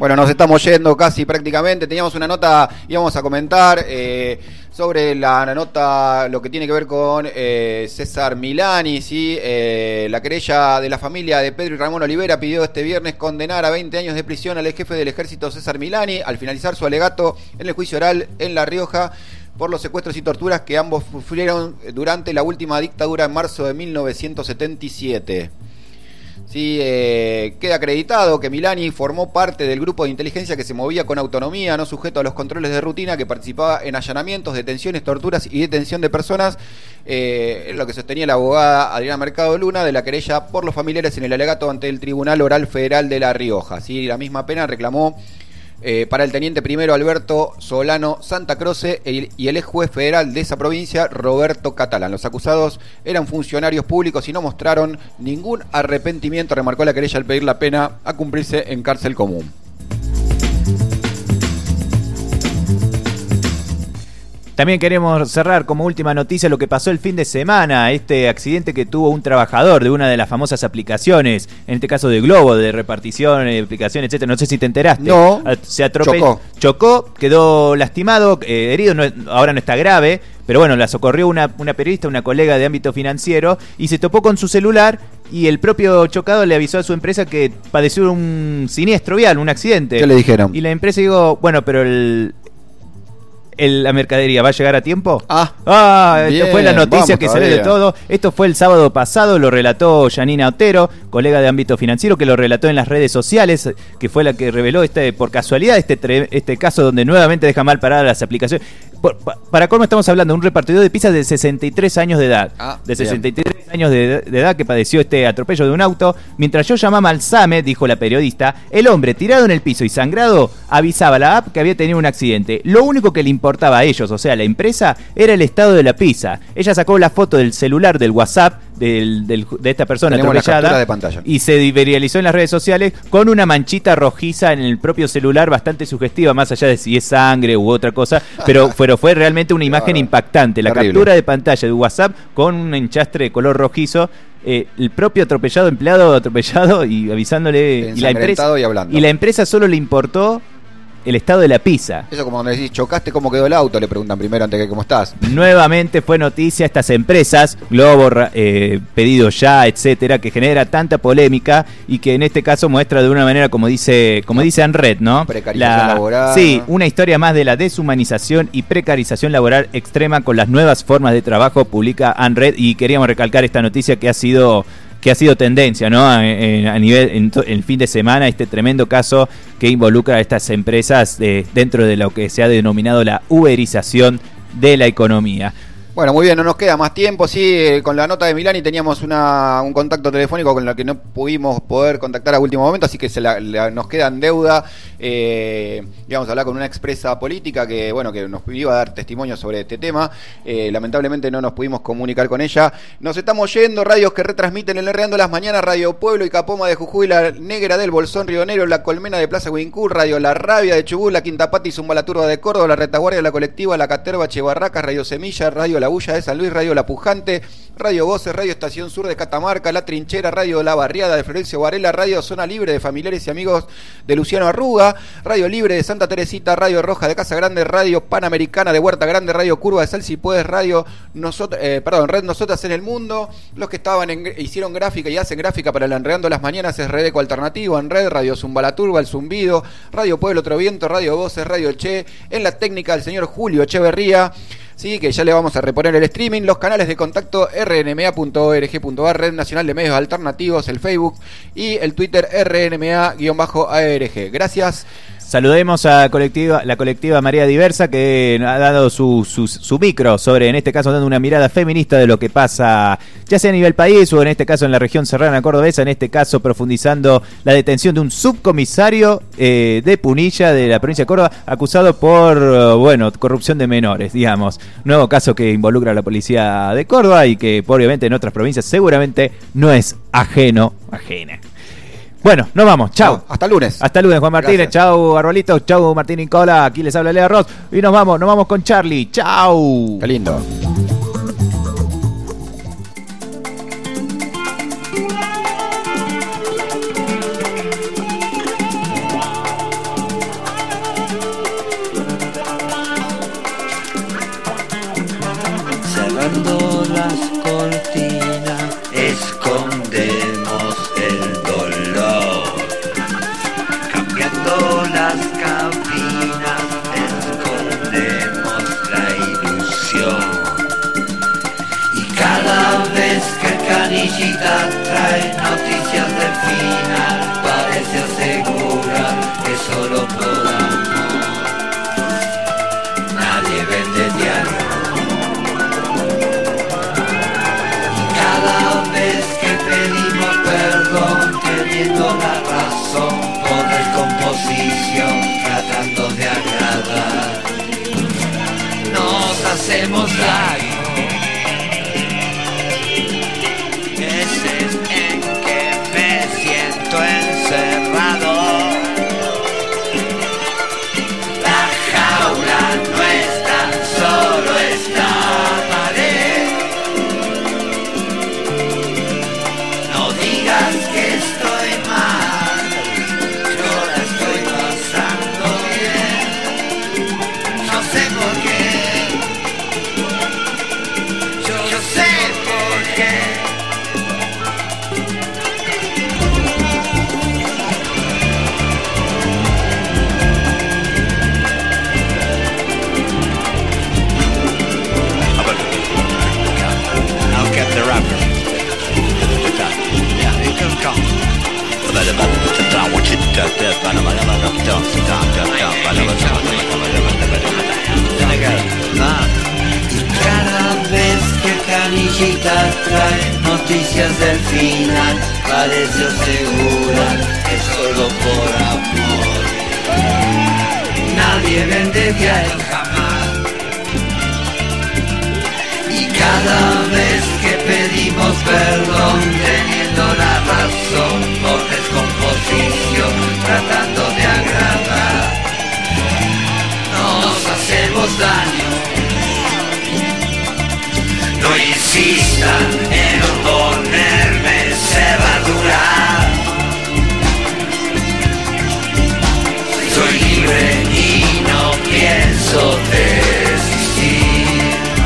Bueno, nos estamos yendo casi prácticamente. Teníamos una nota, íbamos a comentar sobre la nota, lo que tiene que ver con César Milani, ¿sí? La querella de la familia de Pedro y Ramón Olivera pidió este viernes condenar a 20 años de prisión al jefe del ejército César Milani al finalizar su alegato en el juicio oral en La Rioja por los secuestros y torturas que ambos sufrieron durante la última dictadura en marzo de 1977. Sí, queda acreditado que Milani formó parte del grupo de inteligencia que se movía con autonomía, no sujeto a los controles de rutina, que participaba en allanamientos, detenciones, torturas y detención de personas, lo que sostenía la abogada Adriana Mercado Luna de la querella por los familiares en el alegato ante el Tribunal Oral Federal de La Rioja. Sí, la misma pena reclamó para el teniente primero Alberto Solano Santa Croce y el ex juez federal de esa provincia, Roberto Catalán. Los acusados eran funcionarios públicos y no mostraron ningún arrepentimiento, remarcó la querella al pedir la pena a cumplirse en cárcel común. También queremos cerrar como última noticia lo que pasó el fin de semana, este accidente que tuvo un trabajador de una de las famosas aplicaciones, en este caso de Globo, de repartición, de aplicación, etcétera. No sé si te enteraste. No, se chocó, quedó lastimado, herido, ahora no está grave, pero bueno, la socorrió una periodista, una colega de ámbito financiero, y se topó con su celular, y el propio chocado le avisó a su empresa que padeció un siniestro vial, un accidente. ¿Qué le dijeron? Y la empresa dijo, bueno, pero la mercadería va a llegar a tiempo. Esto fue la noticia que salió de todo. Esto fue el sábado pasado, lo relató Yanina Otero, colega de ámbito financiero, que lo relató en las redes sociales, que fue la que reveló por casualidad este caso donde nuevamente deja mal paradas las aplicaciones. Para cómo estamos hablando de un repartidor de pizzas de 63 años de edad. De 63 años de edad que padeció este atropello de un auto. Mientras yo llamaba al SAME, dijo la periodista, el hombre tirado en el piso y sangrado avisaba a la app que había tenido un accidente. Lo único que le importaba a ellos, o sea, la empresa, era el estado de la pizza. Ella sacó la foto del celular, del WhatsApp de esta persona atropellada de pantalla, y se viralizó en las redes sociales con una manchita rojiza en el propio celular bastante sugestiva, más allá de si es sangre u otra cosa, pero fue realmente una imagen impactante. La captura de pantalla de WhatsApp con un enchastre de color rojizo, el propio empleado atropellado y avisándole, y la empresa solo le importó el estado de la pizza. Eso como cuando decís, chocaste, ¿cómo quedó el auto? Le preguntan primero antes que cómo estás. Nuevamente fue noticia estas empresas, Globo, Pedido Ya, etcétera, que genera tanta polémica y que en este caso muestra de una manera, como dice ANRED, ¿no? Precarización laboral. Sí, una historia más de la deshumanización y precarización laboral extrema con las nuevas formas de trabajo, publica ANRED, y queríamos recalcar esta noticia que ha sido tendencia, ¿no? A nivel el fin de semana, este tremendo caso que involucra a estas empresas dentro de lo que se ha denominado la uberización de la economía. Bueno, muy bien, no nos queda más tiempo. Sí, con la nota de Milani teníamos un contacto telefónico con el que no pudimos poder contactar a último momento, así que nos queda en deuda. Íbamos a hablar con una expresa política que nos iba a dar testimonio sobre este tema. Lamentablemente no nos pudimos comunicar con ella. Nos estamos yendo. Radios que retransmiten el Enredando las Mañanas: Radio Pueblo y Capoma de Jujuy, La Negra del Bolsón Río Negro, La Colmena de Plaza Huincul, Radio La Rabia de Chubut, La Quinta Pata y Zumba la Turba de Córdoba, La Retaguardia de la Colectiva, La Caterva Chebarracas, Radio Semilla, Radio La Bulla de San Luis, Radio La Pujante, Radio Voces, Radio Estación Sur de Catamarca, La Trinchera, Radio La Barriada de Florencio Varela, Radio Zona Libre de familiares y amigos de Luciano Arruga, Radio Libre de Santa Teresita, Radio Roja de Casa Grande, Radio Panamericana de Huerta Grande, Radio Curva de Sal Si Puedes, Radio Red Nosotras en el Mundo. Los que hicieron gráfica y hacen gráfica para el Enredando las Mañanas es Redeco Alternativo, en Red, Radio Zumba la Turba, El Zumbido, Radio Pueblo Otro Viento, Radio Voces, Radio Che, en la técnica el señor Julio Echeverría. Sí, que ya le vamos a reponer el streaming, los canales de contacto rnma.org.ar, Red Nacional de Medios Alternativos, el Facebook y el Twitter rnma-arg. Gracias. Saludemos a la colectiva Marea Diversa, que ha dado su micro sobre, en este caso, dando una mirada feminista de lo que pasa, ya sea a nivel país o en este caso en la región serrana cordobesa, en este caso profundizando la detención de un subcomisario de Punilla, de la provincia de Córdoba, acusado por, corrupción de menores, digamos. Nuevo caso que involucra a la policía de Córdoba y que, obviamente, en otras provincias seguramente no es ajena. Bueno, nos vamos, chau. Hasta lunes. Hasta lunes, Juan Martínez. Chau, Arbolito. Chau, Martín Nicola. Aquí les habla Lea Ross. Y nos vamos con Charlie. Chau. Qué lindo. Cada vez que Canillita trae noticias del final, parece segura que solo por amor. Nadie vende diario jamás. Y cada vez que pedimos perdón, teniendo la razón por descomposición, tratando de agradar, nos hacemos daño. No insistan en ponerme cerradura. Soy libre y no pienso desistir.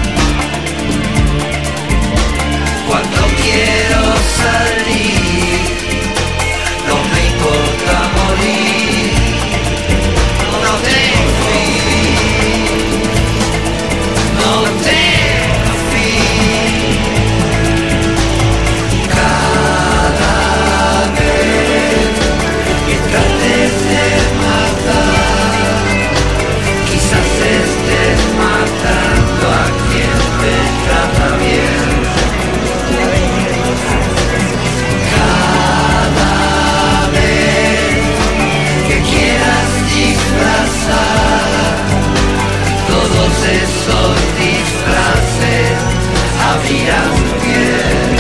Cuando quiero salir, no me importa morir. No tengo fin, no tengo fin. Cada vez que trates de matar, quizás estés matando a quien te trata bien. Cada vez que quieras disfrazar todos esos disfraces, abrirán tu piel.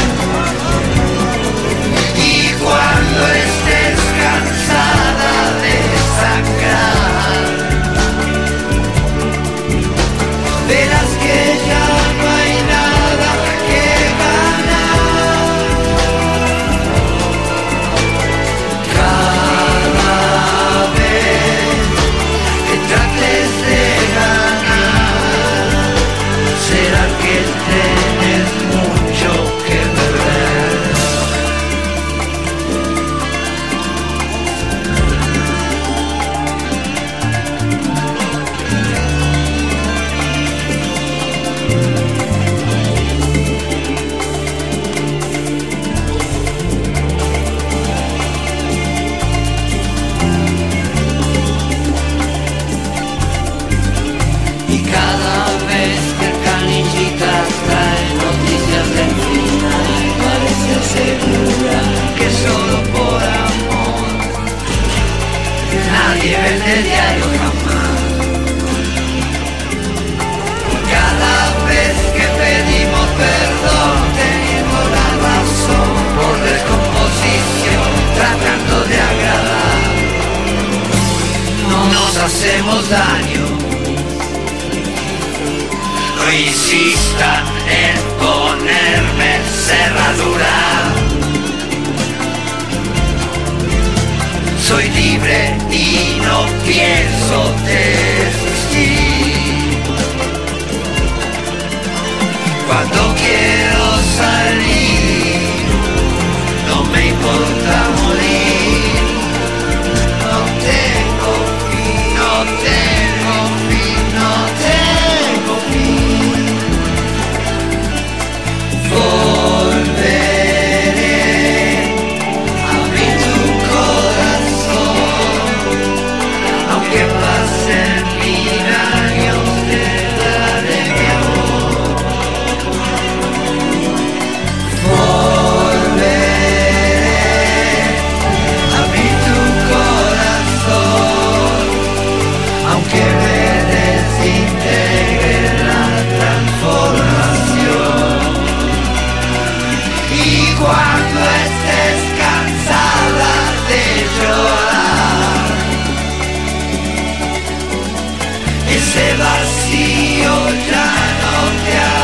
Y cuando estés cansada de sangrar, verás que ya no hay nada que ganar. Cada vez que trates de ganar, será que tienes mucho que perder. Y cada vez que Canillita trae noticias del final, parece segura que solo por amor. Nadie vende el diario jamás. Cada vez que pedimos perdón, teniendo la razón por descomposición, tratando de agradar, no nos hacemos daño. No insistan en ponerme cerradura. Soy libre y no pienso desistir. Cuando quiero salir, no me importa morir. No tengo fin, no tengo fin, no tengo fin. Volveré a abrir tu corazón, aunque pasen 1000 años, te daré mi amor. Volveré a abrir tu corazón, aunque me desintegre la transformación. Y cuando estés cansada de llorar, ese vacío ya no te